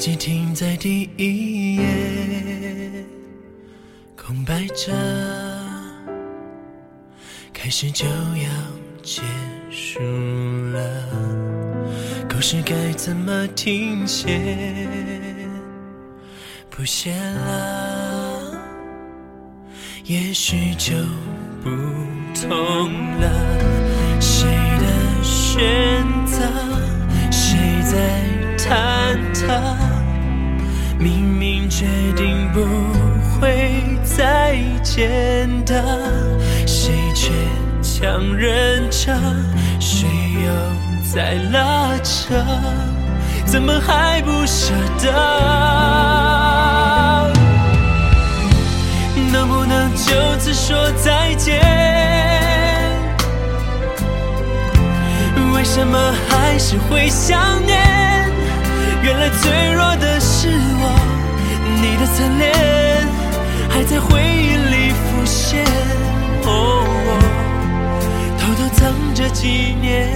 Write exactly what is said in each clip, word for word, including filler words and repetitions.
记停在第一页，空白着，开始就要结束了，故事该怎么停歇？不写了，也许就不同了。谁的选择，谁在坍塌？明明决定不会再见的，谁却强忍着，谁又在拉扯？怎么还不舍得？能不能就此说再见？为什么还是会想念？原来脆弱的是我，你的侧脸还在回忆里浮现。哦，我偷偷藏着纪念。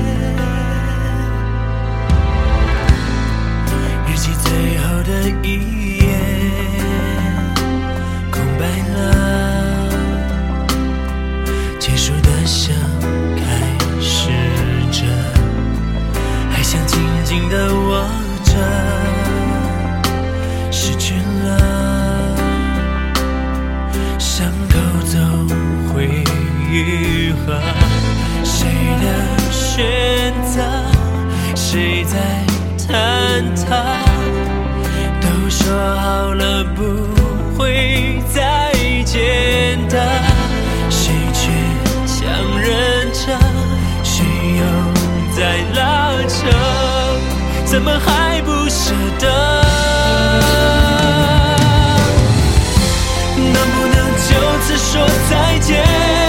日记最后的一页空白了，结束的像开始着，还想紧紧地握着，失去了，伤口总会愈合。谁的选择，谁在坍塌？都说好了不会再见的，谁却强忍着，谁又在拉扯？怎么还不舍得？能不能就此说再见？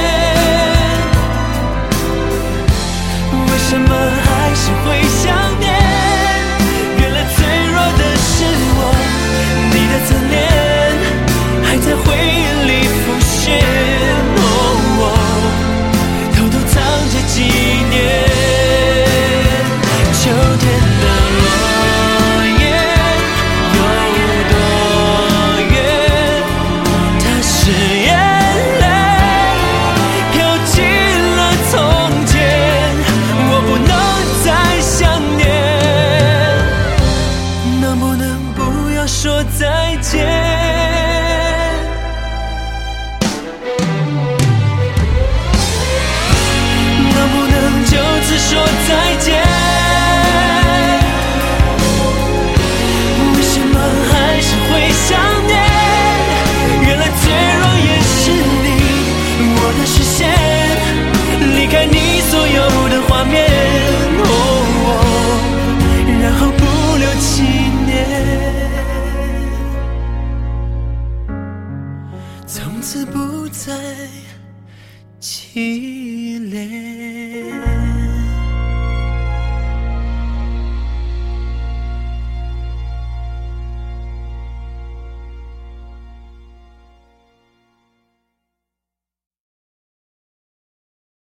为什么还是会想念？原来脆弱的是我，你的侧脸还在回忆里浮现。哦，我偷偷藏着纪念。秋天的落叶有多远？它是眼泪飘进了从前，我不能再想念。能不能不要说再见？